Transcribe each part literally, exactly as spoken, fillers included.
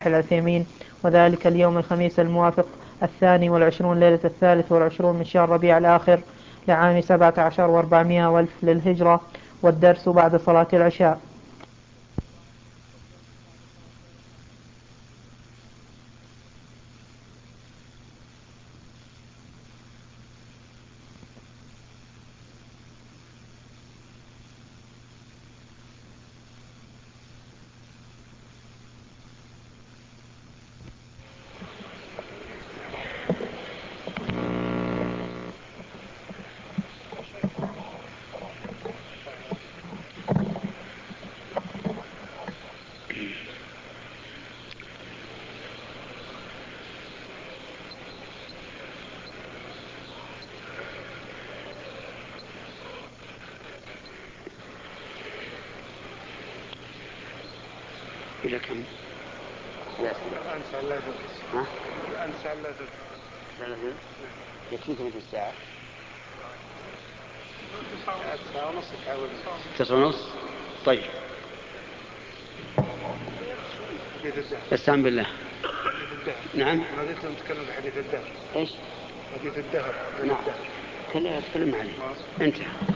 العثيمين، وذلك اليوم الخميس الموافق الثاني والعشرون ليلة الثالث والعشرون من شهر ربيع الآخر لعام سبعة عشر وأربعمائة والف للهجرة، والدرس بعد صلاة العشاء. إلى كم؟ الآن ساعة لا ثلث. ها؟ الآن ساعة لا ثلث. لا ثلث؟ يكفيك مثل الساعة؟ ساعة ونص تحاول. تسعة ونص؟ طيب. استعن بالله. نعم. حديث نتكلم في حديث الدهر. إيش؟ حديث الدهر. نعم. كلها أتكلم عليه. أنت.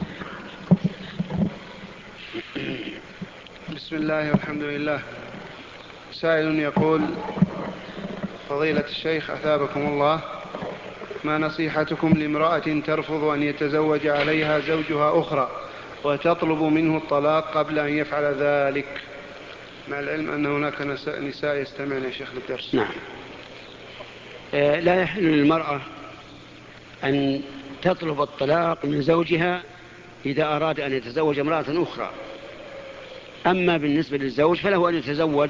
بسم الله والحمد لله. سائل يقول: فضيلة الشيخ أثابكم الله، ما نصيحتكم لامرأة ترفض أن يتزوج عليها زوجها أخرى وتطلب منه الطلاق قبل أن يفعل ذلك، مع العلم أن هناك نساء يستمعن يا شيخ للدرس؟ نعم. آه لا يحل للمرأة أن تطلب الطلاق من زوجها إذا أراد أن يتزوج امرأة أخرى. أما بالنسبة للزوج فله أن يتزوج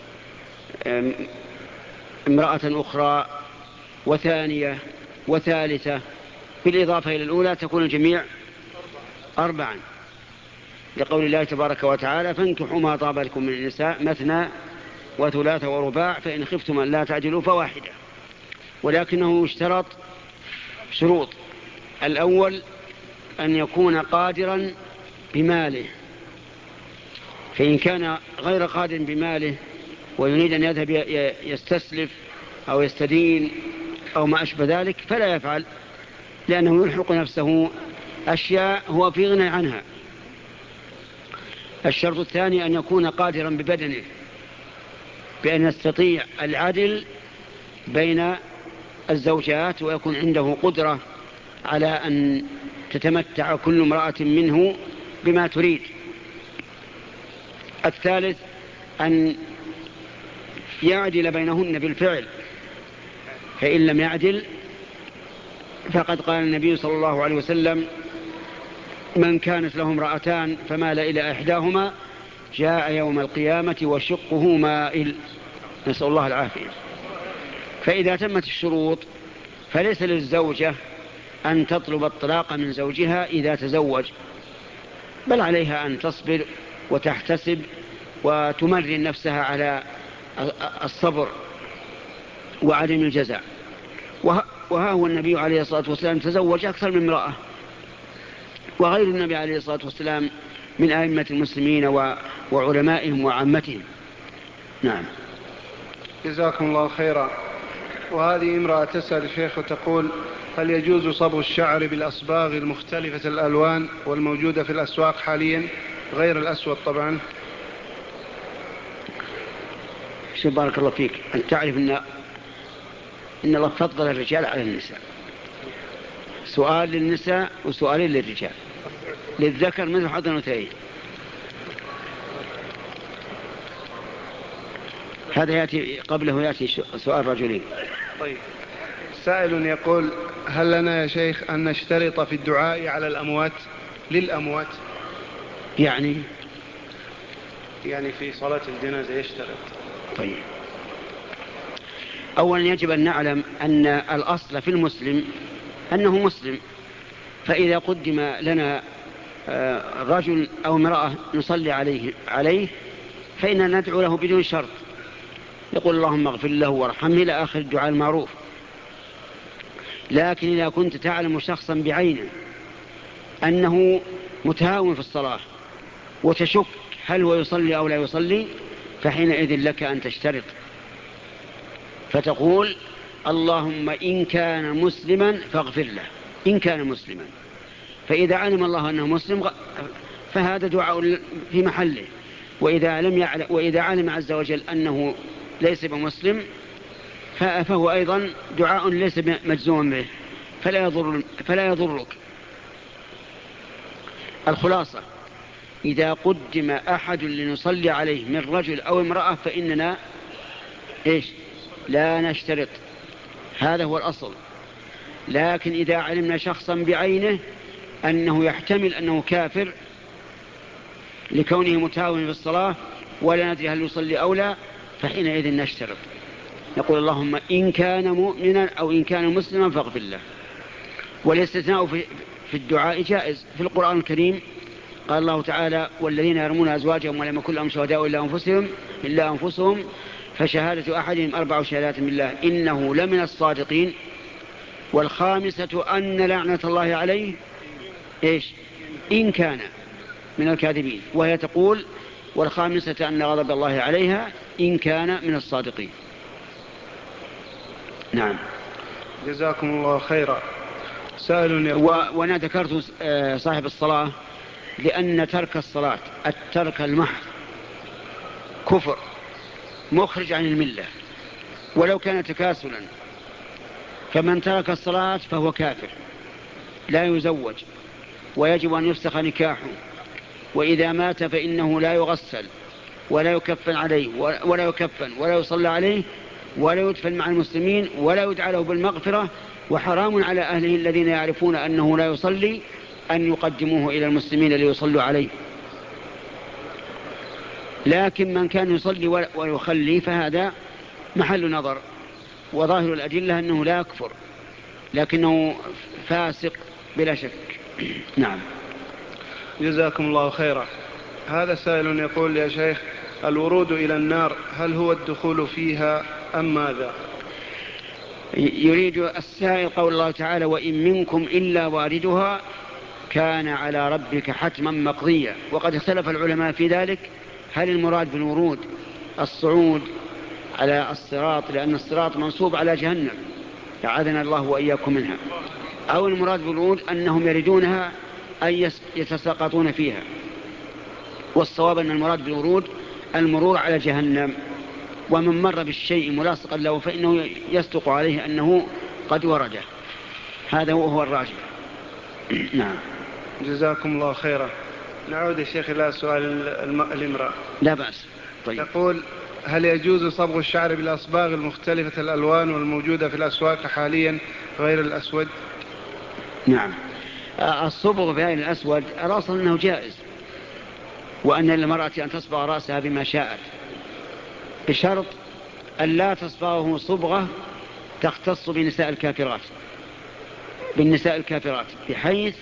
امرأة أخرى وثانية وثالثة، بالإضافة إلى الأولى تكون الجميع أربعا، لقول الله تبارك وتعالى: فانكحوا ما طاب لكم من النساء مثنى وثلاث ورباع فإن خفتم أن لا تعدلوا فواحدة. ولكنه يشترط شروط: الأول أن يكون قادرا بماله، فإن كان غير قادر بماله ويريد أن يذهب يستسلف أو يستدين أو ما أشبه ذلك فلا يفعل، لأنه يلحق نفسه أشياء هو في غنى عنها. الشرط الثاني أن يكون قادرا ببدنه، بأن يستطيع العدل بين الزوجات ويكون عنده قدرة على أن تتمتع كل امرأة منه بما تريد. الثالث أن يعدل بينهن بالفعل، فإن لم يعدل فقد قال النبي صلى الله عليه وسلم: من كانت له امرأتان فمال إلى إحداهما جاء يوم القيامة وشقه مائل، نسأل الله العافية. فإذا تمت الشروط فليس للزوجة أن تطلب الطلاق من زوجها إذا تزوج، بل عليها أن تصبر وتحتسب وتمرن نفسها على الصبر وعدم الجزع. وها هو النبي عليه الصلاة والسلام تزوج أكثر من امرأة، وغير النبي عليه الصلاة والسلام من أئمة المسلمين وعلمائهم وعامتهم. نعم. جزاكم الله خيرا. وهذه امرأة تسأل الشيخ وتقول: هل يجوز صبغ الشعر بالأصباغ المختلفة الألوان والموجودة في الأسواق حاليا غير الأسود طبعا؟ شو بارك الله فيك، أن تعرف أن إن الله فضل الرجال على النساء. سؤال للنساء وسؤالين للرجال، للذكر مثل حظ الأنثيين. هذا يأتي قبله يأتي سؤال رجلين. طيب. سائل يقول: هل لنا يا شيخ أن نشترط في الدعاء على الأموات للأموات؟ يعني يعني في صلاة الجنازة يشترط. طيب. أولا يجب أن نعلم أن الأصل في المسلم أنه مسلم، فإذا قدم لنا رجل أو امرأة نصلي عليه, عليه فإننا ندعو له بدون شرط، يقول: اللهم اغفر له وارحمه إلى آخر الدعاء المعروف. لكن إذا كنت تعلم شخصا بعينه أنه متهاون في الصلاة وتشك هل هو يصلي أو لا يصلي، فحينئذ لك أن تشترط فتقول اللهم إن كان مسلما فاغفر له، إن كان مسلما. فإذا علم الله أنه مسلم فهذا دعاء في محله، وإذا, لم يعلم وإذا علم عز وجل أنه ليس بمسلم فهو أيضا دعاء ليس مجزوم به، فلا يضر فلا يضرك. الخلاصة: إذا قدم أحد لنصلي عليه من رجل أو امرأة فإننا إيش؟ لا نشترط، هذا هو الأصل. لكن إذا علمنا شخصا بعينه أنه يحتمل أنه كافر لكونه متهاون بالصلاة ولا ندري هل يصلي أو لا، فحينئذ نشترط، نقول اللهم إن كان مؤمنا أو إن كان مسلما فاغفر له. والاستثناء في الدعاء جائز. في القرآن الكريم قال الله تعالى: والذين يرمون أزواجهم ولم يكن لهم شهداء إلا أنفسهم إلا أنفسهم فشهادة أحدهم أربع شهادات بالله إنه لمن الصادقين، والخامسة أن لعنة الله عليه إيش؟ إن كان من الكاذبين. وهي تقول: والخامسة أن غضب الله عليها إن كان من الصادقين. نعم. جزاكم الله خيرا. سائل و... وأنا ذكرت صاحب الصلاة لأن ترك الصلاة الترك المحض كفر مخرج عن الملة ولو كان تكاسلا. فمن ترك الصلاة فهو كافر لا يزوج ويجب أن يفسخ نكاحه، وإذا مات فإنه لا يغسل ولا يكفن عليه ولا يكفن ولا يصلى عليه ولا يدفن مع المسلمين ولا يدعى له بالمغفرة، وحرام على أهله الذين يعرفون أنه لا يصلي أن يقدموه إلى المسلمين ليصلوا عليه. لكن من كان يصلي ويخلي فهذا محل نظر، وظاهر الأدلة أنه لا يكفر لكنه فاسق بلا شك. نعم. جزاكم الله خيرا. هذا سائل يقول: يا شيخ، الورود إلى النار هل هو الدخول فيها أم ماذا؟ يريد السائل قول الله تعالى: وإن منكم إلا واردها كان على ربك حتما مقضيا. وقد اختلف العلماء في ذلك، هل المراد بالورود الصعود على الصراط لأن الصراط منصوب على جهنم أعاذنا الله وإياكم منها، أو المراد بالورود أنهم يردونها أي يتساقطون فيها. والصواب أن المراد بالورود المرور على جهنم، ومن مر بالشيء ملاصقا له فإنه يصدق عليه أنه قد ورده. هذا هو الراجح. نعم. جزاكم الله خيرا. نعود يا شيخ إلى سؤال الامرأة. لا بأس. طيب. تقول: هل يجوز صبغ الشعر بالأصباغ المختلفة الألوان والموجودة في الأسواق حاليا غير الأسود؟ نعم. الصبغ بهذا الأسود الأصل أنه جائز، وأن للمرأة أن تصبغ رأسها بما شاءت، بشرط أن لا تصبغه صبغة تختص بنساء الكافرات بالنساء الكافرات بحيث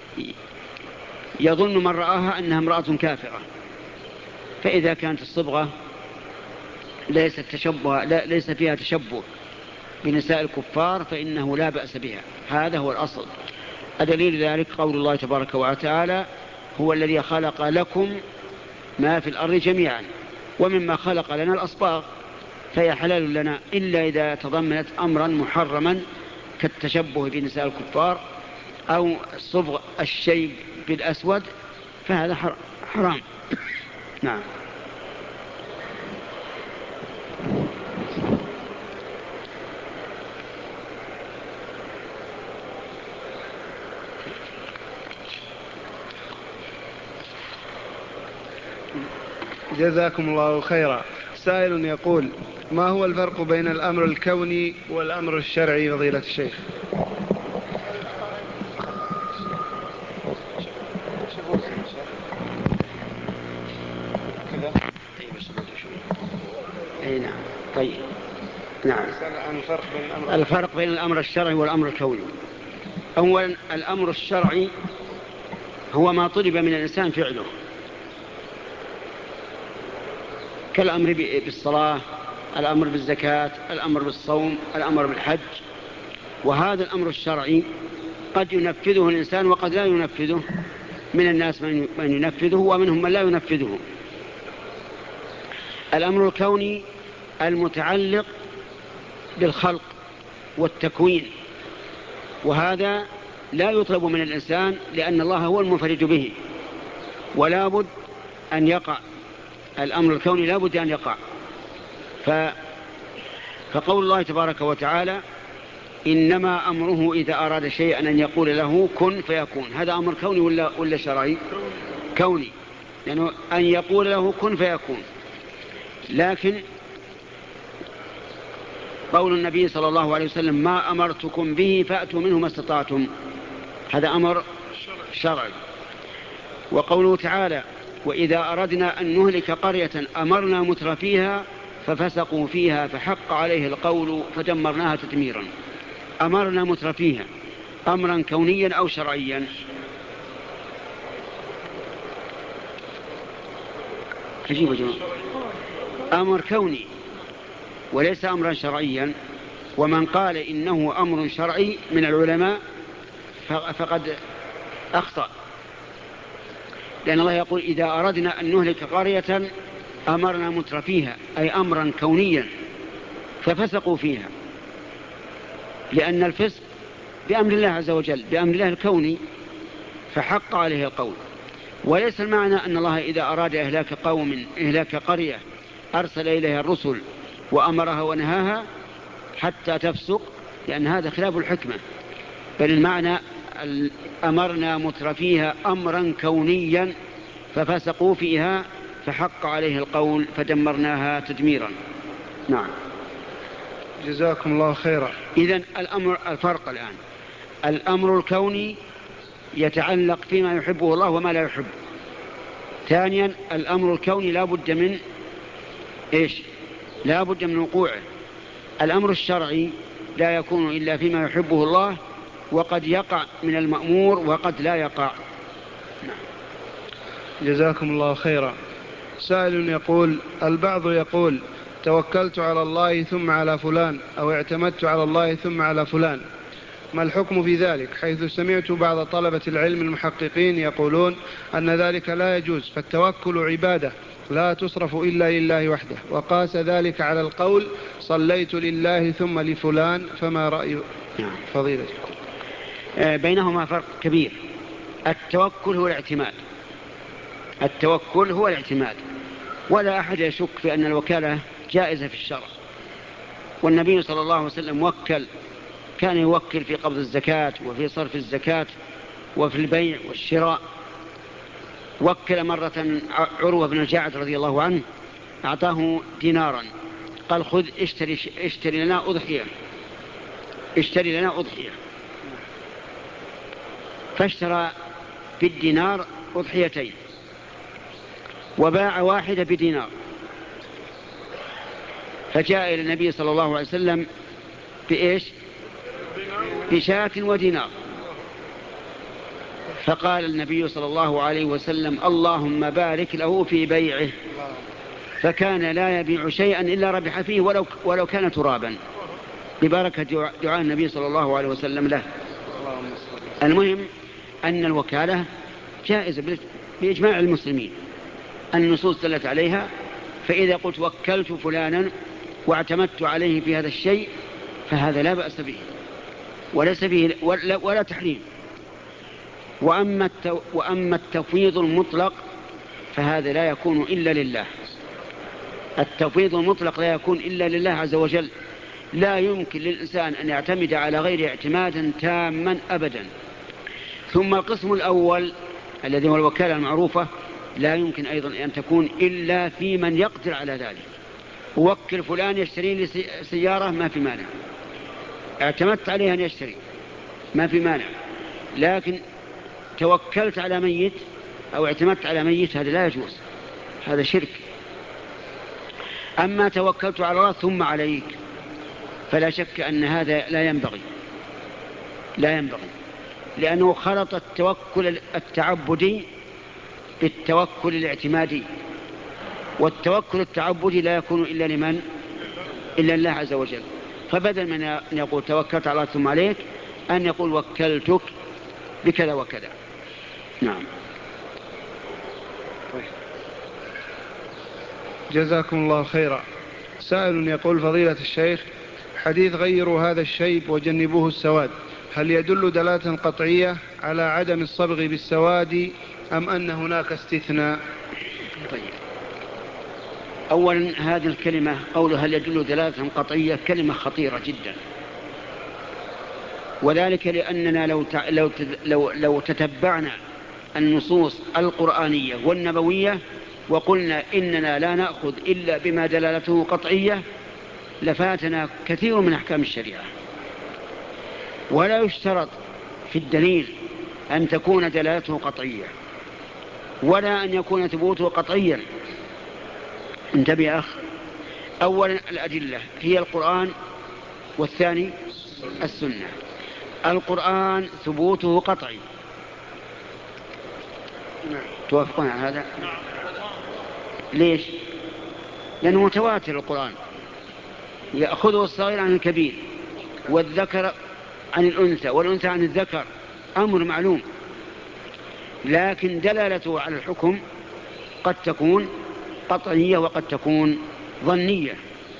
يظن من رآها أنها امرأة كافرة. فإذا كانت الصبغة ليس تشبه لا ليس فيها تشبه بنساء الكفار فإنه لا بأس بها. هذا هو الأصل. الدليل ذلك قول الله تبارك وتعالى: هو الذي خلق لكم ما في الأرض جميعا ومما خلق لنا الأصباغ فهي حلال لنا إلا إذا تضمنت أمرا محرما كالتشبه بنساء الكفار أو صبغ الشيء بالأسود، فهذا حرام. نعم. جزاكم الله خيرا. سائل يقول: ما هو الفرق بين الأمر الكوني والأمر الشرعي فضيلة الشيخ؟ أي نعم. طيب. نعم. الفرق بين الأمر, الفرق بين الأمر الشرعي والأمر الكوني. أولا الأمر الشرعي هو ما طلب من الإنسان فعله، كالأمر بالصلاة، الأمر بالزكاة، الأمر بالصوم، الأمر بالحج. وهذا الأمر الشرعي قد ينفذه الإنسان وقد لا ينفذه، من الناس من ينفذه ومنهم من لا ينفذه. الأمر الكوني المتعلق بالخلق والتكوين، وهذا لا يطلب من الإنسان لأن الله هو المنفرد به، ولا بد أن يقع الأمر الكوني، لا بد أن يقع. ف... فقول الله تبارك وتعالى إنما أمره إذا أراد شيئا أن يقول له كن فيكون، هذا أمر كوني ولا, ولا شرعي؟ كوني، لأنه يعني أن يقول له كن فيكون. لكن قول النبي صلى الله عليه وسلم ما أمرتكم به فأتوا منه ما استطعتم، هذا أمر شرعي. وقوله تعالى وإذا أردنا أن نهلك قرية أمرنا مترفيها ففسقوا فيها فحق عليه القول فدمرناها تدميرا. أمرنا مترفيها أمرا كونيا أو شرعيا؟ عجيب جماعة، أمر كوني وليس أمرا شرعيا. ومن قال إنه أمر شرعي من العلماء فقد أخطأ، لأن الله يقول إذا أردنا أن نهلك قرية أمرنا مترفيها، أي أمرا كونيا ففسقوا فيها، لأن الفسق بأمر الله عز وجل، بأمر الله الكوني، فحق عليه القول. وليس المعنى أن الله إذا أراد إهلاك قوم إهلاك قرية أرسل إليها الرسل وأمرها ونهاها حتى تفسق، لأن هذا خلاف الحكمة، بل المعنى أمرنا مترفيها أمرا كونيا ففسقوا فيها فحق عليه القول فدمرناها تدميرا. نعم، جزاكم الله خيرا. إذن الأمر الفرق الآن، الأمر الكوني يتعلق فيما يحبه الله وما لا يحبه. ثانيا الأمر الكوني لا بد من إيش؟ لا بد من وقوعه. الأمر الشرعي لا يكون إلا فيما يحبه الله، وقد يقع من المأمور وقد لا يقع. جزاكم الله خيرا. سائل يقول البعض يقول توكلت على الله ثم على فلان، أو اعتمدت على الله ثم على فلان، ما الحكم في ذلك؟ حيث سمعت بعض طلبة العلم المحققين يقولون أن ذلك لا يجوز، فالتوكل عبادة لا تصرف إلا لله وحده، وقاس ذلك على القول صليت لله ثم لفلان، فما رأي فضيلتكم؟ بينهما فرق كبير. التوكل هو الاعتماد، التوكل هو الاعتماد، ولا أحد يشك في أن الوكالة جائزة في الشرع. والنبي صلى الله عليه وسلم وكل، كان يوكل في قبض الزكاة وفي صرف الزكاة وفي البيع والشراء. وكل مرة عروة بن الجعد رضي الله عنه، أعطاه دينارا، قال خذ اشتري, اشتري لنا أضحية، اشتري لنا أضحية. فاشترى بالدينار أضحيتين وباع واحدة بدينار، فجاء إلى النبي صلى الله عليه وسلم بإيش؟ بشاة ودينار. فقال النبي صلى الله عليه وسلم اللهم بارك له في بيعه، فكان لا يبيع شيئا إلا ربح فيه ولو, ولو كان ترابا، ببركة دعاء النبي صلى الله عليه وسلم له. المهم أن الوكالة جائزة بإجماع المسلمين، النصوص دلت عليها. فإذا قلت وكلت فلانا واعتمدت عليه في هذا الشيء فهذا لا بأس به وليس به ولا, ولا تحريم. وأما, التو وأما التفويض المطلق فهذا لا يكون إلا لله. التفويض المطلق لا يكون إلا لله عز وجل. لا يمكن للإنسان أن يعتمد على غير اعتمادا تاما أبدا. ثم القسم الأول الذي هو الوكالة المعروفة لا يمكن أيضا أن تكون إلا في من يقدر على ذلك. وكل فلان يشتري لي سيارة ما في مانع، اعتمدت عليه أن يشتري ما في مانع، لكن توكلت على ميت أو اعتمدت على ميت هذا لا يجوز، هذا شرك. أما توكلت على الله ثم عليك فلا شك أن هذا لا ينبغي، لا ينبغي، لأنه خلط التوكل التعبدي بالتوكل الاعتمادي، والتوكل التعبدي لا يكون إلا لمن؟ إلا الله عز وجل. فبدل من أن يقول توكلت على الله ثم عليك أن يقول وكلتك بكذا وكذا. نعم. جزاكم الله خيرا. سائل يقول فضيلة الشيخ حديث غيروا هذا الشيب وجنبوه السواد، هل يدل دلالة قطعية على عدم الصبغ بالسواد أم أن هناك استثناء؟ طيب، أولا هذه الكلمة قول هل يدل دلالة قطعية كلمة خطيرة جدا، وذلك لأننا لو لو لو, لو تتبعنا النصوص القرآنية والنبوية وقلنا إننا لا نأخذ إلا بما دلالته قطعية لفاتنا كثير من أحكام الشريعة. ولا يشترط في الدليل أن تكون دلالته قطعية ولا أن يكون ثبوته قطعيا. انتبه يا أخ، أولا الأدلة هي القرآن، والثاني السنة. القرآن ثبوته قطعي، توافقون على هذا؟ ليش؟ لأنه متواتر. القرآن يأخذه الصغير عن الكبير، والذكر عن الأنثى، والأنثى عن الذكر، أمر معلوم. لكن دلالته على الحكم قد تكون قطعية وقد تكون ظنية.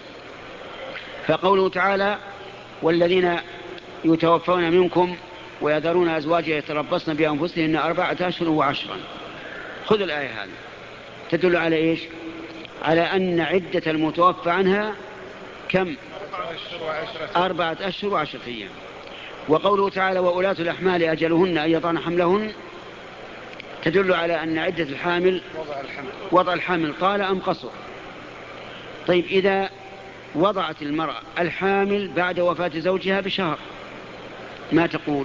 فقوله تعالى والذين يتوفون منكم ويذرون أزواجا يتربصن بأنفسهن أربعة أشهر وعشرا، خذ الآية هذه تدل على إيش؟ على أن عدة المتوفى عنها كم؟ أربعة أشهر وعشرة أيام. وقوله تعالى وأولاة الأحمال أجلهن أن يضعن حملهن تدل على أن عدة الحامل وضع الحامل طال أم قصر. طيب، إذا وضعت المرأة الحامل بعد وفاة زوجها بشهر ما تقول؟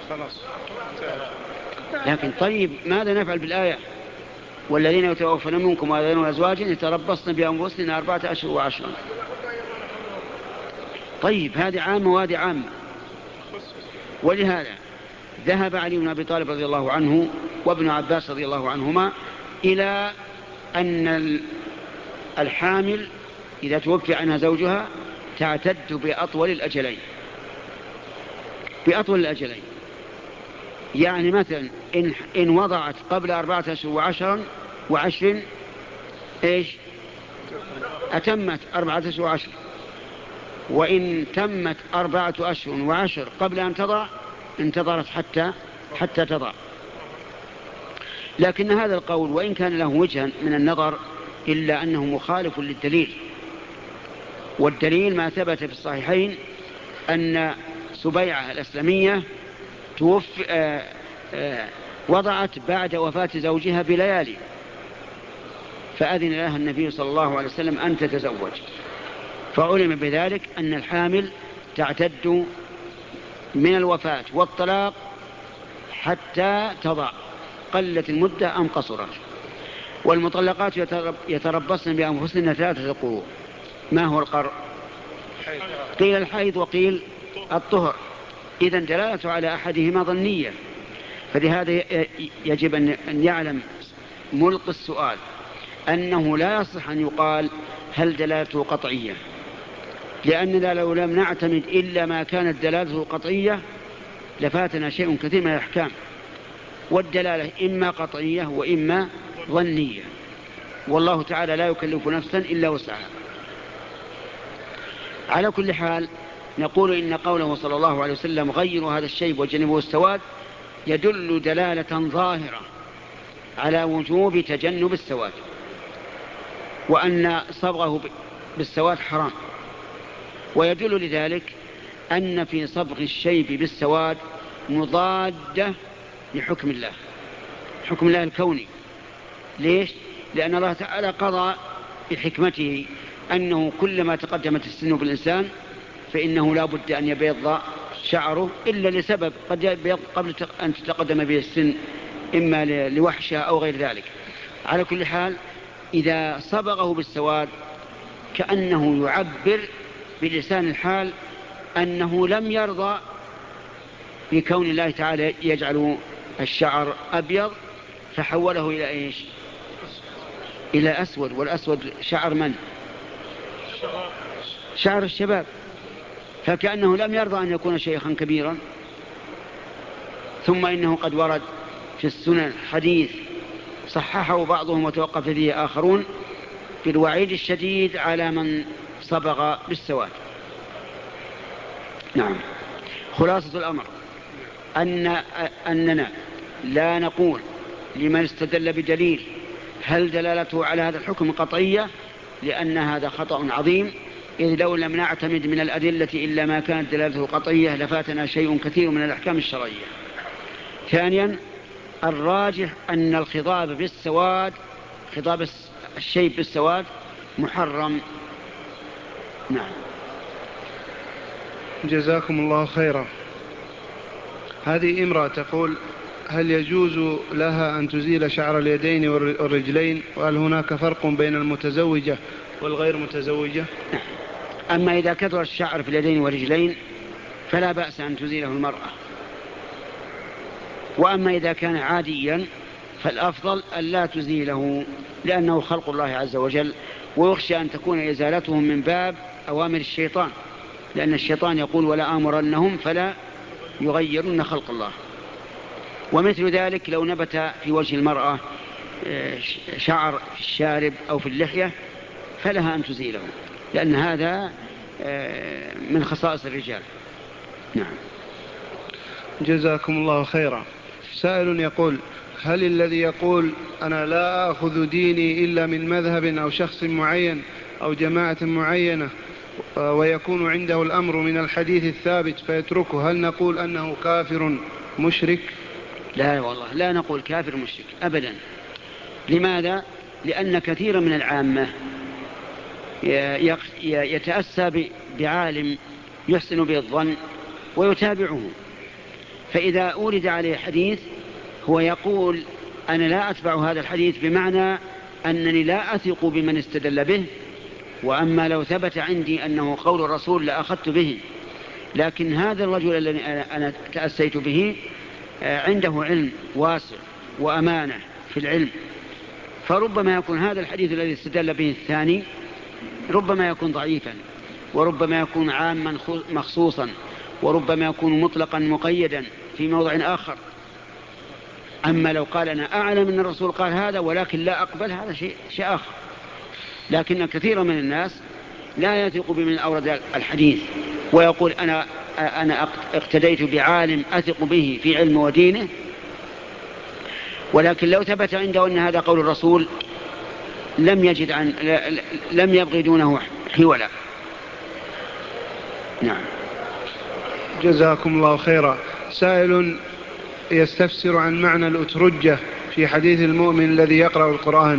لكن طيب، ماذا نفعل بالآية والذين يتوفون منكم ويذرون أزواجا يتربصن بأنفسهن أربعة أشهر وعشرا؟ طيب، هذه عامة وهذه عامة. ولهذا ذهب علي بن أبي طالب رضي الله عنه وابن عباس رضي الله عنهما إلى أن الحامل إذا توفي عنها زوجها تعتد بأطول الأجلين بأطول الأجلين يعني مثلا إن, إن وضعت قبل أربعة أشهر وعشرا وعشر إيش؟ أتمت أربعة أشهر وعشر. وإن تمت أربعة أشهر وعشر قبل أن تضع انتظرت حتى حتى تضع. لكن هذا القول وإن كان له وجها من النظر إلا أنه مخالف للدليل. والدليل ما ثبت في الصحيحين أن سبيعة الأسلمية توفي آآ آآ وضعت بعد وفاة زوجها بليالي، فأذن لها النبي صلى الله عليه وسلم أن تتزوج، فعلم بذلك أن الحامل تعتد من الوفاة والطلاق حتى تضع، قلت المدة أم قصرت. والمطلقات يتربصن بأنفسهن ثلاثة قروء. ما هو القرء؟ قيل الحيض وقيل الطهر. إذن دلالته على أحدهما ظنية. فلهذا يجب أن يعلم ملقي السؤال أنه لا يصح أن يقال هل دلالته قطعية، لأننا لو لم نعتمد إلا ما كانت دلالته قطعية لفاتنا شيء كثير من الأحكام. والدلالة إما قطعية وإما ظنية، والله تعالى لا يكلف نفسا إلا وسعها. على كل حال نقول إن قوله صلى الله عليه وسلم غيروا هذا الشيب وجنبوه السواد يدل دلالة ظاهرة على وجوب تجنب السواد، وأن صبغه بالسواد حرام. ويدل لذلك أن في صبغ الشيب بالسواد مضادة لحكم الله، حكم الله الكوني. ليش؟ لأن الله تعالى قضى بحكمته أنه كلما تقدمت السن بالإنسان فإنه لا بد أن يبيض شعره إلا لسبب قد يبيض قبل أن تتقدم به السن، إما لوحشة أو غير ذلك. على كل حال إذا صبغه بالسواد كأنه يعبر بلسان الحال أنه لم يرضى بكون الله تعالى يجعل الشعر أبيض فحوله إلى إيش؟ إلى أسود. والأسود شعر من؟ شعر الشباب. فكأنه لم يرضى أن يكون شيخا كبيرا. ثم إنه قد ورد في السنن حديث صححه بعضهم وتوقف فيه آخرون بالوعيد الشديد على من صبغ بالسواد. نعم. خلاصة الأمر أن أننا لا نقول لمن استدل بدليل هل دلالته على هذا الحكم قطعية، لأن هذا خطأ عظيم، إذ لو لم نعتمد من الأدلة إلا ما كانت دلالته قطعية لفاتنا شيء كثير من الأحكام الشرعية. ثانيا، الراجح أن الخضاب بالسواد، خضاب الشيء بالسواد محرم. نعم. جزاكم الله خيرا. هذه امرأة تقول: هل يجوز لها أن تزيل شعر اليدين والرجلين؟ وهل هناك فرق بين المتزوجة والغير متزوجة؟ أما إذا كثر الشعر في اليدين والرجلين فلا بأس أن تزيله المرأة، وأما إذا كان عاديا فالأفضل أن لا تزيله، لأنه خلق الله عز وجل، ويخشى أن تكون إزالتهم من باب أوامر الشيطان، لأن الشيطان يقول: ولا آمرنهم فلا يغيرن خلق الله. ومثل ذلك لو نبت في وجه المرأة شعر في الشارب أو في اللحية فلها أن تزيله، لأن هذا من خصائص الرجال. نعم. جزاكم الله خيرا. سائل يقول: هل الذي يقول أنا لا أخذ ديني إلا من مذهب أو شخص معين أو جماعة معينة ويكون عنده الأمر من الحديث الثابت فيتركه، هل نقول أنه كافر مشرك؟ لا والله، لا نقول كافر مشرك أبدا. لماذا؟ لأن كثيرا من العامة يتأسى بعالم يحسن به الظن ويتابعه، فإذا أورد عليه حديث هو يقول: أنا لا أتبع هذا الحديث، بمعنى أنني لا أثق بمن استدل به، وأما لو ثبت عندي أنه قول الرسول لأخذت به. لكن هذا الرجل الذي أنا تأسيت به عنده علم واسع وأمانة في العلم، فربما يكون هذا الحديث الذي استدل به الثاني ربما يكون ضعيفا، وربما يكون عاما مخصوصا، وربما يكون مطلقا مقيدا في موضع آخر. أما لو قال أنا أعلم أن الرسول قال هذا ولكن لا أقبل، هذا شيء, شيء آخر. لكن كثير من الناس لا يثق بمن أورد الحديث ويقول أنا, أنا اقتديت بعالم أثق به في علم ودينه، ولكن لو ثبت عنده أن هذا قول الرسول لم يجد عن لم يبغي دونه حولا. نعم. جزاكم الله خيرا. سائل يستفسر عن معنى الأترجة في حديث المؤمن الذي يقرأ القرآن.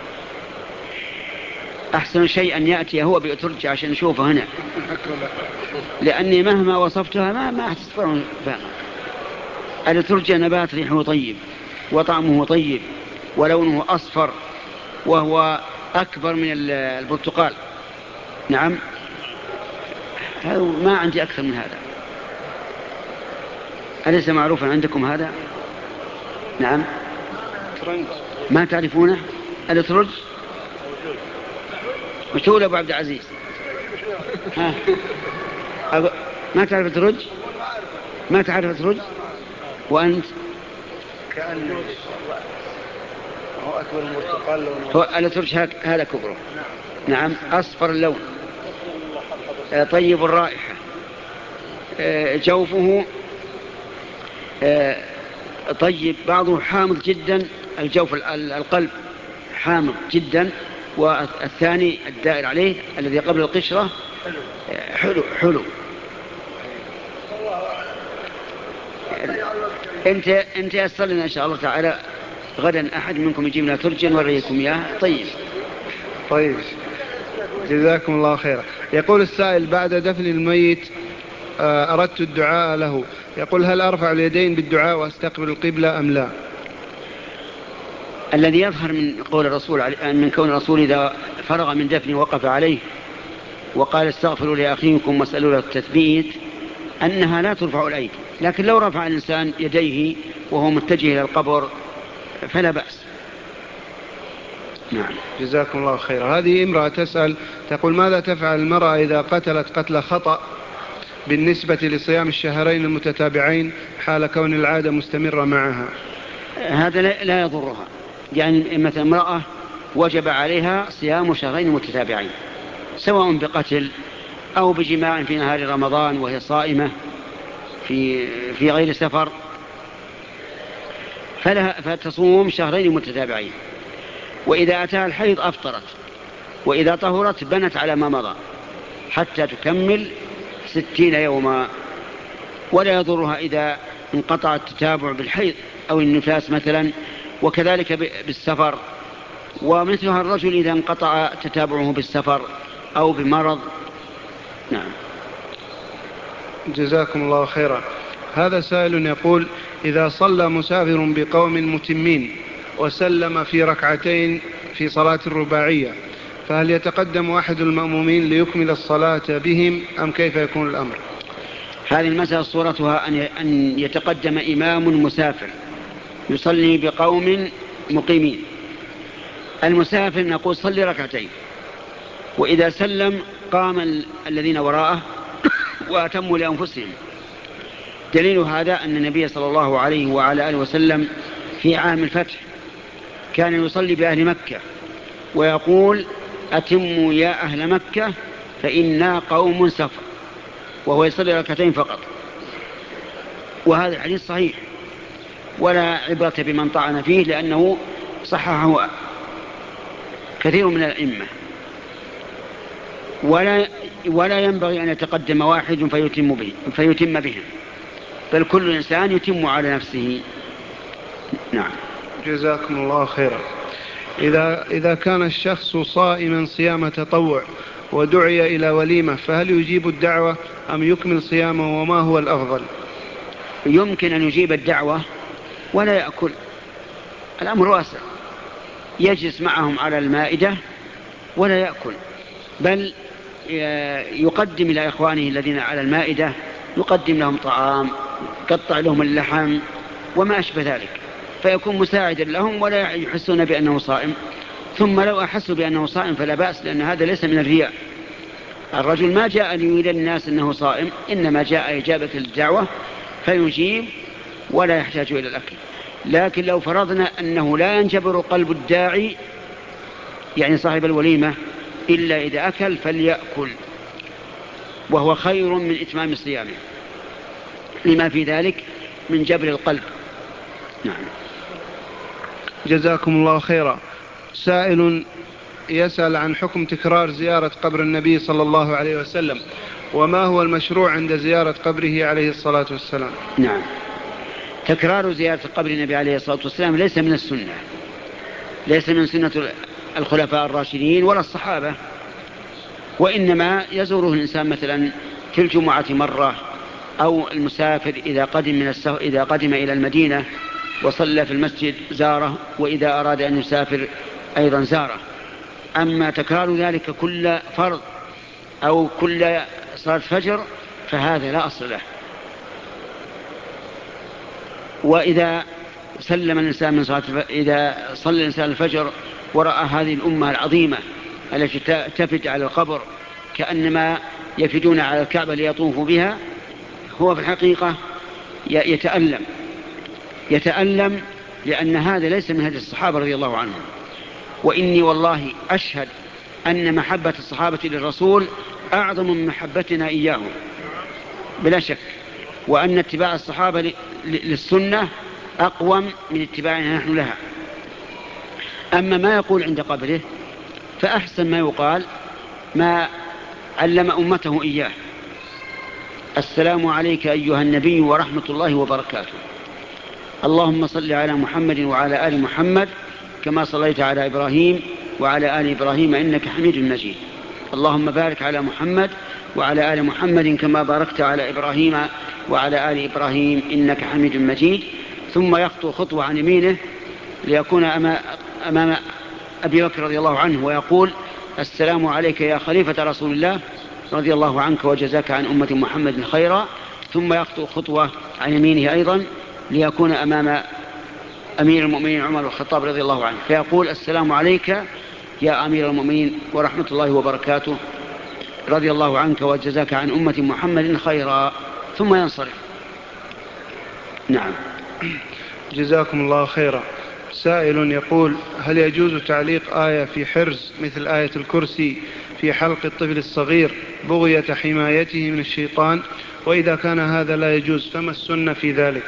أحسن شيء أن يأتي هو بأترجة عشان نشوفه هنا، لأني مهما وصفتها ما ما تستطيعون فهمها. الأترجة نبات ريحه طيب وطعمه طيب ولونه أصفر وهو أكبر من البرتقال. نعم. ما عندي أكثر من هذا. أليس معروفا عندكم هذا؟ نعم. ما تعرفونه الأترج؟ مشهور أبو عبد العزيز. ها. أبو... ما تعرف الأترج؟ ما تعرف الأترج؟ وأنت؟ كأنه هو أكبر البرتقال لونه. هو الأترج هذا كبره. نعم. أصفر اللون طيب الرائحة، جوفه طيب، بعضه حامض جدا، الجوف القلب حامض جدا، والثاني الدائر عليه الذي قبل القشرة حلو حلو. انت انت يسر لنا ان شاء الله تعالى غدا احد منكم يجيب لنا ترجا ونوريكم اياه. طيب طيب جزاكم الله خيرا. يقول السائل: بعد دفن الميت أردت الدعاء له، يقول: هل أرفع اليدين بالدعاء وأستقبل القبلة أم لا؟ الذي يظهر من قول الرسول من كون الرسول إذا فرغ من دفنه وقف عليه وقال استغفروا لأخيكم واسألوا له التثبيت أنها لا ترفع الأيدي، لكن لو رفع الإنسان يديه وهو متجه إلى القبر فلا بأس. نعم. جزاكم الله خيرا. هذه امرأة تسأل تقول: ماذا تفعل المرأة إذا قتلت قتل خطأ بالنسبة لصيام الشهرين المتتابعين حال كون العادة مستمرة معها؟ هذا لا يضرها، يعني مثلا امرأة وجب عليها صيام شهرين متتابعين سواء بقتل أو بجماع في نهار رمضان وهي صائمة في, في غير سفر فلها فتصوم شهرين متتابعين. وإذا أتاها الحيض أفطرت، وإذا طهرت بنت على ما مضى حتى تكمل ستين يوما. ولا يضرها إذا انقطع التتابع بالحيض أو النفاس مثلا، وكذلك بالسفر. ومثلها الرجل إذا انقطع تتابعه بالسفر أو بمرض. نعم. جزاكم الله خيرا. هذا سائل يقول: إذا صلى مسافر بقوم متمين وسلم في ركعتين في صلاة الرباعية، فهل يتقدم أحد المأمومين ليكمل الصلاة بهم أم كيف يكون الأمر؟ هذه المسألة صورتها أن يتقدم إمام مسافر يصلي بقوم مقيمين. المسافر نقول صلي ركعتين، وإذا سلم قام الذين وراءه وأتموا لأنفسهم. دليل هذا أن النبي صلى الله عليه وعلى آله وسلم في عام الفتح كان يصلي بأهل مكة ويقول: أتموا يا أهل مكة فإنا قوم سفر، وهو يصلي ركعتين فقط. وهذا الحديث صحيح ولا عبرة بمن طعن فيه، لأنه صححه كثير من الأئمة. ولا, ولا ينبغي أن يتقدم واحد فيتم, به فيتم بهم، بل كل إنسان يتم على نفسه. نعم. جزاكم الله خيرا. إذا, إذا كان الشخص صائما صيام تطوع ودعي إلى وليمة، فهل يجيب الدعوة أم يكمل صيامه، وما هو الأفضل؟ يمكن أن يجيب الدعوة ولا يأكل، الأمر واسع. يجلس معهم على المائدة ولا يأكل، بل يقدم إلى إخوانه الذين على المائدة، يقدم لهم طعام، يقطع لهم اللحم وما أشبه ذلك، فيكون مساعدا لهم ولا يحسون بأنه صائم. ثم لو أحسوا بأنه صائم فلا بأس، لأن هذا ليس من الرياء. الرجل ما جاء ليريد الناس أنه صائم، إنما جاء إجابة الدعوة فيجيب ولا يحتاج إلى الأكل. لكن لو فرضنا أنه لا ينجبر قلب الداعي يعني صاحب الوليمة إلا إذا أكل، فليأكل، وهو خير من إتمام صيامه لما في ذلك من جبر القلب. نعم. جزاكم الله خيرا. سائل يسأل عن حكم تكرار زيارة قبر النبي صلى الله عليه وسلم، وما هو المشروع عند زيارة قبره عليه الصلاة والسلام؟ نعم. تكرار زيارة قبر النبي عليه الصلاة والسلام ليس من السنة، ليس من سنة الخلفاء الراشدين ولا الصحابة، وإنما يزوره الإنسان مثلا في الجمعة مرة، أو المسافر إذا قدم, من السف... إذا قدم إلى المدينة وصلى في المسجد زاره، وإذا أراد أن يسافر أيضا زاره. أما تكرار ذلك كل فرض أو كل صلاة فجر فهذا لا أصل له. وإذا سلم الإنسان من صلاة إذا صلى الإنسان الفجر ورأى هذه الأمة العظيمة التي تفد على القبر كأنما يفدون على الكعبة ليطوف بها، هو في الحقيقة يتألم يتألم لأن هذا ليس من هدي الصحابة رضي الله عنهم. وإني والله أشهد أن محبة الصحابة للرسول أعظم من محبتنا إياهم بلا شك، وأن اتباع الصحابة للسنة أقوم من اتباعنا نحن لها. أما ما يقول عند قبره فأحسن ما يقال ما علم أمته إياه: السلام عليك أيها النبي ورحمة الله وبركاته، اللهم صل على محمد وعلى آل محمد كما صليت على إبراهيم وعلى آل إبراهيم إنك حميد مجيد، اللهم بارك على محمد وعلى آل محمد كما باركت على إبراهيم وعلى آل إبراهيم إنك حميد مجيد. ثم يخطو خطوة عن يمينه ليكون أمام أبي بكر رضي الله عنه ويقول: السلام عليك يا خليفة رسول الله رضي الله عنك وجزاك عن أمة محمد خيرا. ثم يخطو خطوة عن يمينه أيضا ليكون أمام أمير المؤمنين عمر الخطاب رضي الله عنه فيقول: السلام عليك يا أمير المؤمنين ورحمة الله وبركاته رضي الله عنك وجزاك عن أمة محمد خيرا، ثم ينصرف. نعم. جزاكم الله خيرا. سائل يقول: هل يجوز تعليق آية في حرز مثل آية الكرسي في حلق الطفل الصغير بغية حمايته من الشيطان؟ وإذا كان هذا لا يجوز فما السنة في ذلك؟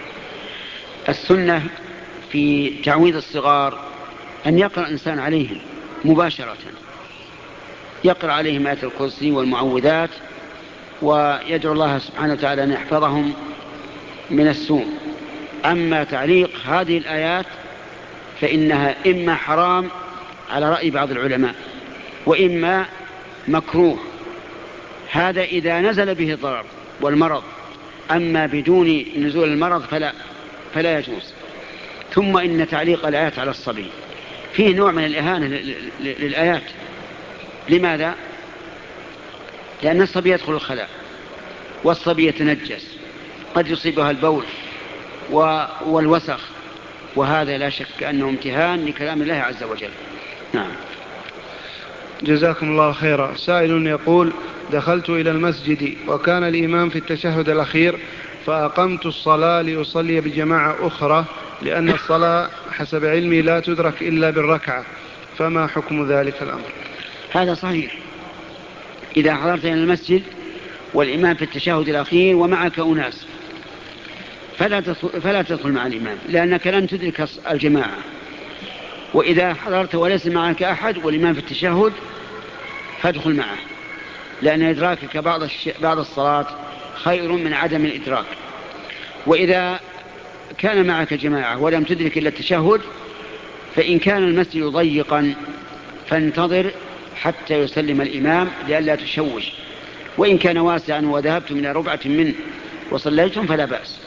السنة في تعويذ الصغار أن يقرأ الإنسان عليهم مباشرة، يقرأ عليهم آية الكرسي والمعوذات ويدعو الله سبحانه وتعالى أن يحفظهم من السوء. أما تعليق هذه الآيات فإنها إما حرام على رأي بعض العلماء وإما مكروه، هذا إذا نزل به الضرر والمرض، أما بدون نزول المرض فلا, فلا يجوز. ثم إن تعليق الآيات على الصبي فيه نوع من الإهانة للآيات. لماذا؟ لأن الصبي يدخل الخلاء والصبي يتنجس، قد يصيبها البول والوسخ، وهذا لا شك أنه امتهان لكلام الله عز وجل. نعم. جزاكم الله خيرا. سائل يقول: دخلت إلى المسجد وكان الإمام في التشهد الأخير فأقمت الصلاة لأصلي بجماعة أخرى، لأن الصلاة حسب علمي لا تدرك إلا بالركعة، فما حكم ذلك الأمر؟ هذا صحيح. إذا حضرت إلى المسجد والإمام في التشهد الأخير ومعك أناس فلا فلا تدخل مع الإمام، لأنك لن تدرك الجماعة. وإذا حضرت وليس معك أحد والإمام في التشهد فادخل معه، لأن إدراكك بعض بعض الصلاة خير من عدم الإدراك. وإذا كان معك جماعة ولم تدرك إلا التشهد، فإن كان المسجد ضيقا فانتظر حتى يسلم الإمام لئلا تشوش، وإن كان واسعا وذهبتم إلى ربعة منه وصليتم فلا بأس.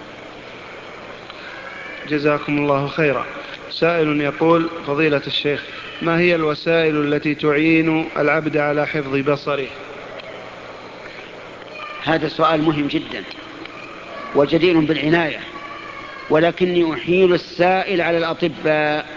جزاكم الله خيرا. سائل يقول: فضيلة الشيخ، ما هي الوسائل التي تعين العبد على حفظ بصره؟ هذا سؤال مهم جدا وجدير بالعناية، ولكني أحيل السائل على الأطباء.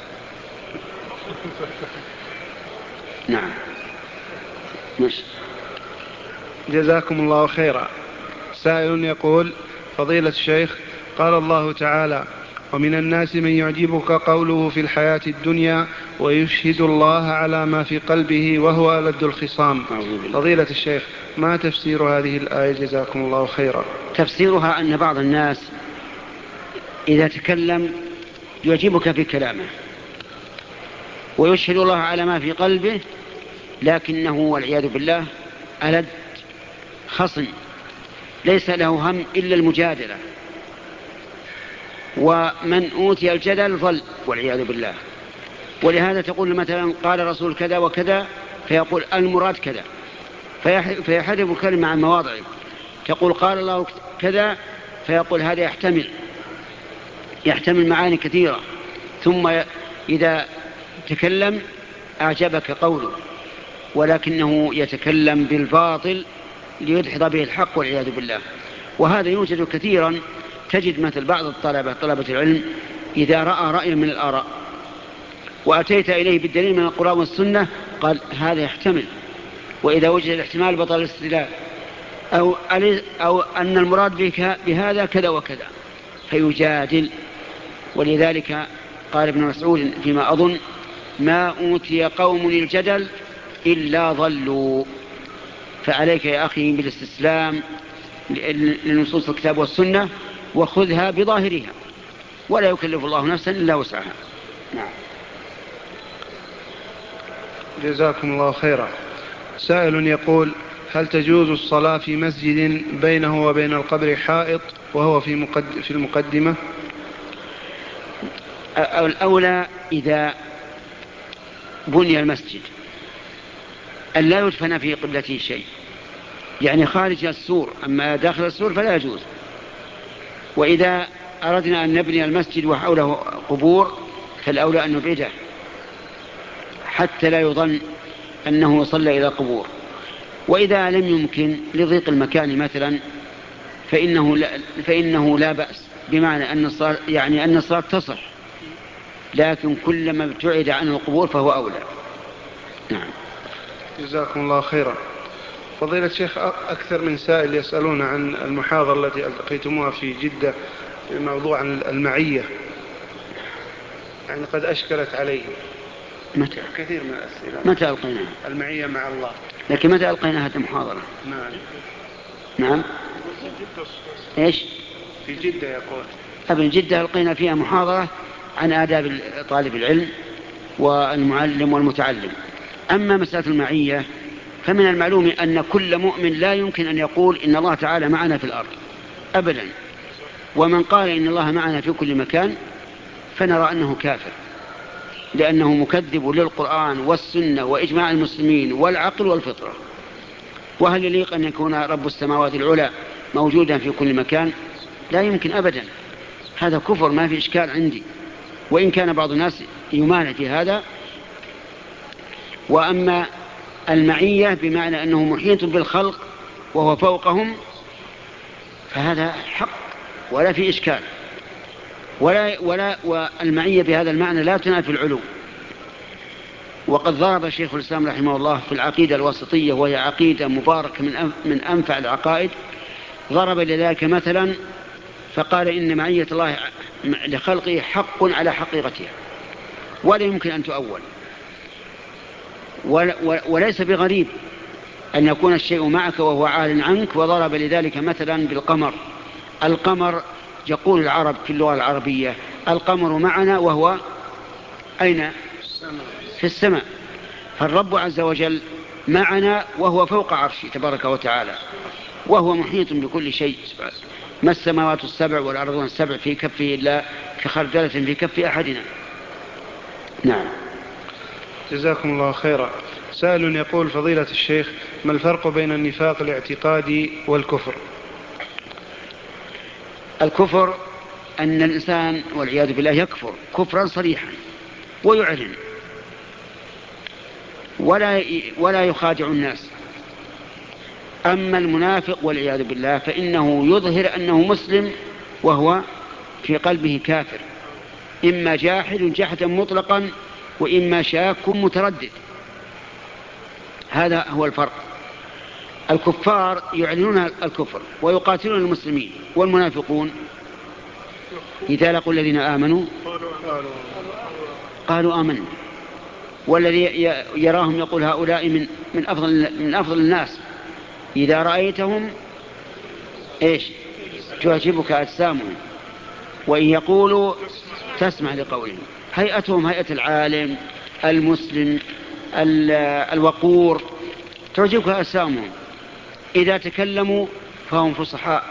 نعم. مش. جزاكم الله خيرا. سائل يقول: فضيلة الشيخ، قال الله تعالى: ومن الناس من يعجبك قوله في الحياة الدنيا ويشهد الله على ما في قلبه وهو ألد الخصام. فضيلة الشيخ، ما تفسير هذه الآية جزاكم الله خيرا؟ تفسيرها أن بعض الناس إذا تكلم يعجبك في كلامه ويشهد الله على ما في قلبه، لكنه والعياذ بالله ألد خصم ليس له هم إلا المجادلة، ومن أوتي الجدل ظل والعياذ بالله. ولهذا تقول مثلا قال رسول كذا وكذا فيقول المراد كذا، فيحرف كلمة عن مواضعه. تقول قال الله كذا فيقول هذا يحتمل يحتمل معاني كثيرة، ثم إذا تكلم أعجبك قوله ولكنه يتكلم بالباطل ليدحض به الحق والعياذ بالله. وهذا يوجد كثيرا. تجد مثل بعض الطلبة طلبة العلم إذا رأى رأي من الآراء وأتيت إليه بالدليل من القرآن والسنة قال هذا يحتمل، وإذا وجد الاحتمال بطل الاستدلال، أو, أو أن المراد بك بهذا كذا وكذا فيجادل. ولذلك قال ابن مسعود فيما أظن: ما أوتي قوم الجدل إلا ضلوا. فعليك يا أخي بالاستسلام لنصوص الكتاب والسنة وخذها بظاهرها، ولا يكلف الله نفسا إلا وسعها. نعم. جزاكم الله خيرا. سائل يقول: هل تجوز الصلاة في مسجد بينه وبين القبر حائط وهو في, مقد... في المقدمة؟ الأولى إذا بني المسجد أن لا يدفن في قبلته شيء، يعني خارج السور، أما داخل السور فلا يجوز. وإذا أردنا أن نبني المسجد وحوله قبور فالأولى أن نبعده حتى لا يظن أنه صلى إلى قبور. وإذا لم يمكن لضيق المكان مثلا فإنه لا, فإنه لا بأس، بمعنى أن الصلاة يعني أن الصلاة تصح، لكن كلما ابتعد عن القبور فهو أولى. نعم. جزاكم الله خيرا. فضيلة الشيخ، أكثر من سائل يسألون عن المحاضرة التي ألتقيتموها في جدة في موضوع المعية، يعني قد أشكلت عليهم. متى؟ كثير من الأسئلة. متى ألقيناها؟ المعية مع الله. لكن متى ألقينا هذه المحاضرة؟ نعم. نعم. إيش؟ في جدة يقول. قبل جدة ألقينا فيها محاضرة عن آداب طالب العلم والمعلم والمتعلم. أما مسألة المعية فمن المعلوم أن كل مؤمن لا يمكن أن يقول إن الله تعالى معنا في الأرض أبدا، ومن قال إن الله معنا في كل مكان فنرى أنه كافر، لأنه مكذب للقرآن والسنة وإجماع المسلمين والعقل والفطرة. وهل يليق أن يكون رب السماوات العلى موجودا في كل مكان؟ لا يمكن أبدا، هذا كفر ما في إشكال عندي، وإن كان بعض الناس يمانع في هذا. وأما المعية بمعنى أنه محيط بالخلق وهو فوقهم فهذا حق ولا في إشكال، ولا ولا والمعية بهذا المعنى لا تنافي العلو. وقد ضرب شيخ الإسلام رحمه الله في العقيدة الواسطية، وهي عقيدة مباركة من من أنفع العقائد، ضرب لذلك مثلا فقال إن معية الله لخلقه حق على حقيقتها ولا يمكن أن تؤول، وليس بغريب أن يكون الشيء معك وهو عال عنك. وضرب لذلك مثلا بالقمر. القمر يقول العرب في اللغة العربية القمر معنا وهو أين؟ في السماء. فالرب عز وجل معنا وهو فوق عرشه تبارك وتعالى، وهو محيط بكل شيء. ما السماوات السبع والأرضون السبع في كفه إلا كخردلة في كف أحدنا. نعم. جزاكم الله خيرا. سائل يقول فضيلة الشيخ ما الفرق بين النفاق الاعتقادي والكفر؟ الكفر أن الإنسان والعياذ بالله يكفر كفرا صريحا ويعلن ولا ولا يخادع الناس. أما المنافق والعياذ بالله فإنه يظهر أنه مسلم وهو في قلبه كافر، إما جاحد جحدا مطلقا وإما شاك متردد. هذا هو الفرق. الكفار يعلنون الكفر ويقاتلون المسلمين، والمنافقون إذا لقوا الذين آمنوا قالوا آمنا. والذي يراهم يقول هؤلاء من من أفضل من أفضل الناس، إذا رأيتهم إيش تعجبك أجسامهم وإن يقولوا تسمع لقولهم. هيئتهم هيئة العالم المسلم الوقور تعجبك أجسامهم، إذا تكلموا فهم فصحاء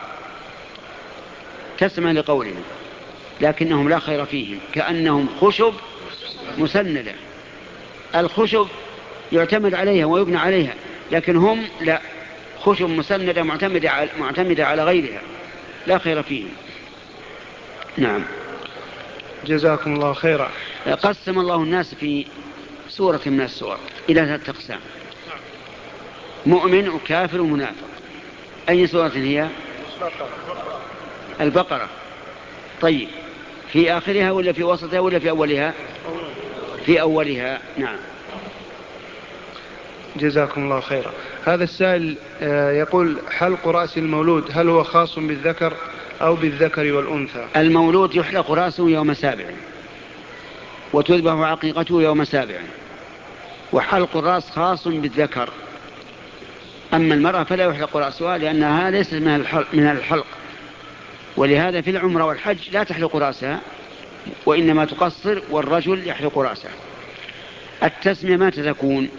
تسمع لقولهم، لكنهم لا خير فيهم، كأنهم خشب مسندة. الخشب يعتمد عليها ويبنى عليها، لكن هم لا، خشب مسندة معتمدة على, معتمدة على غيرها، لا خير فيهم. نعم. جزاكم الله خيرا. قسم الله الناس في سورة من السور إلى ثلاثة أقسام: مؤمن وكافر ومنافق. أي سورة هي؟ البقرة. طيب، في آخرها ولا في وسطها ولا في أولها؟ في أولها. نعم. جزاكم الله خيرا. هذا السائل يقول حلق رأس المولود هل هو خاص بالذكر أو بالذكر والأنثى؟ المولود يحلق رأسه يوم سابع وتذبح عقيقته يوم سابع، وحلق الرأس خاص بالذكر. أما المرأة فلا يحلق رأسها لأنها ليست من الحلق، ولهذا في العمرة والحج لا تحلق رأسها وإنما تقصر، والرجل يحلق رأسه. التسمية متى تكون؟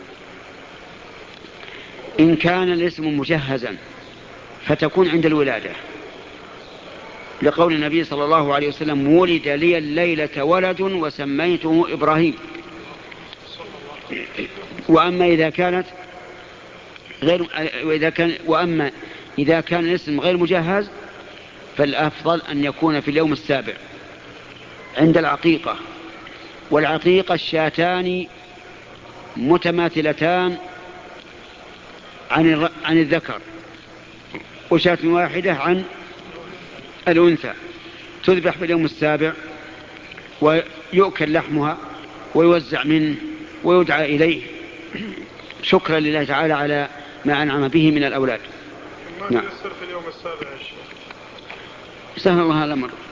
إن كان الاسم مجهزا فتكون عند الولادة، لقول النبي صلى الله عليه وسلم: ولد لي الليلة ولد وسميته إبراهيم. وأما إذا كانت غير وإذا كان وأما إذا كان الاسم غير مجهز فالأفضل أن يكون في اليوم السابع عند العقيقة. والعقيقة الشاتان متماثلتان عن عن الذكر، وشاة واحدة عن الأنثى، تذبح في اليوم السابع ويؤكل لحمها ويوزع منه ويدعى إليه شكرا لله تعالى على ما أنعم به من الأولاد. ما نعم. يصير في اليوم السابع يا شيخ؟ سهل الله الأمر.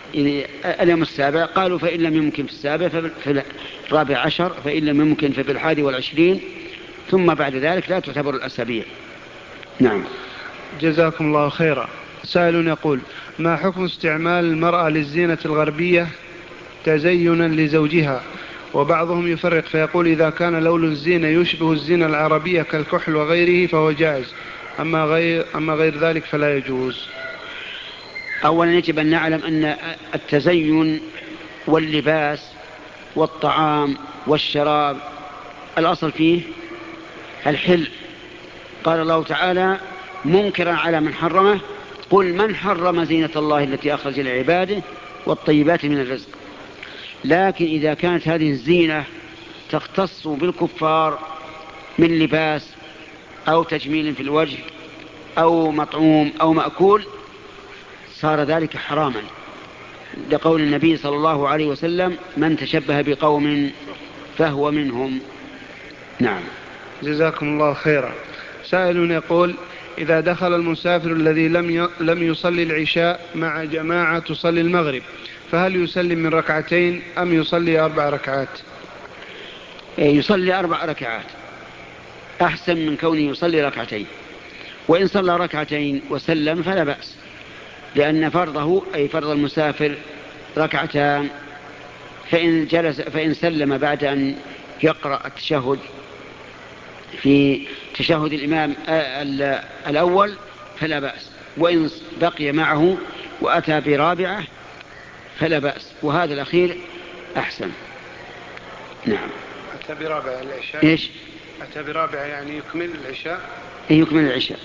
اليوم السابع، قالوا فإن لم يمكن في السابع ففي الرابع عشر، فإن لم يمكن ففي الحادي والعشرين، ثم بعد ذلك لا تعتبر الأسابيع. نعم. جزاكم الله خيرا. سائل يقول: ما حكم استعمال المرأة للزينة الغربية تزينا لزوجها؟ وبعضهم يفرق فيقول: إذا كان لون الزينة يشبه الزينة العربية كالكحل وغيره فهو جائز، أما غير, أما غير ذلك فلا يجوز. أولا يجب أن نعلم أن التزين واللباس والطعام والشراب الأصل فيه الحل. قال الله تعالى منكرا على من حرمه: قل من حرم زينة الله التي أخرج لعباده والطيبات من الرزق. لكن إذا كانت هذه الزينة تختص بالكفار من لباس أو تجميل في الوجه أو مطعوم أو مأكول صار ذلك حراما، لقول النبي صلى الله عليه وسلم: من تشبه بقوم فهو منهم. نعم. جزاكم الله خيرا. سائل يقول: إذا دخل المسافر الذي لم لم يصلي العشاء مع جماعة تصلي المغرب، فهل يسلم من ركعتين أم يصلي أربع ركعات؟ يصلي أربع ركعات أحسن من كونه يصلي ركعتين، وإن صلى ركعتين وسلم فلا بأس، لأن فرضه أي فرض المسافر ركعتان، فإن, جلس فإن سلم بعد أن يقرأ التشهد في تشهد الإمام الأول فلا بأس، وإن بقي معه وأتى برابعة فلا بأس، وهذا الأخير أحسن. نعم. أتى برابعة العشاء. إيش؟ أتى برابعة يعني يكمل العشاء. يكمل العشاء.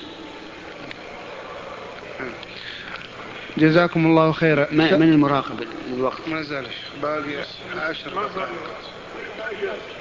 جزاكم الله خيرا. من المراقب الوقت؟ ما زال باقي عشر دقائق.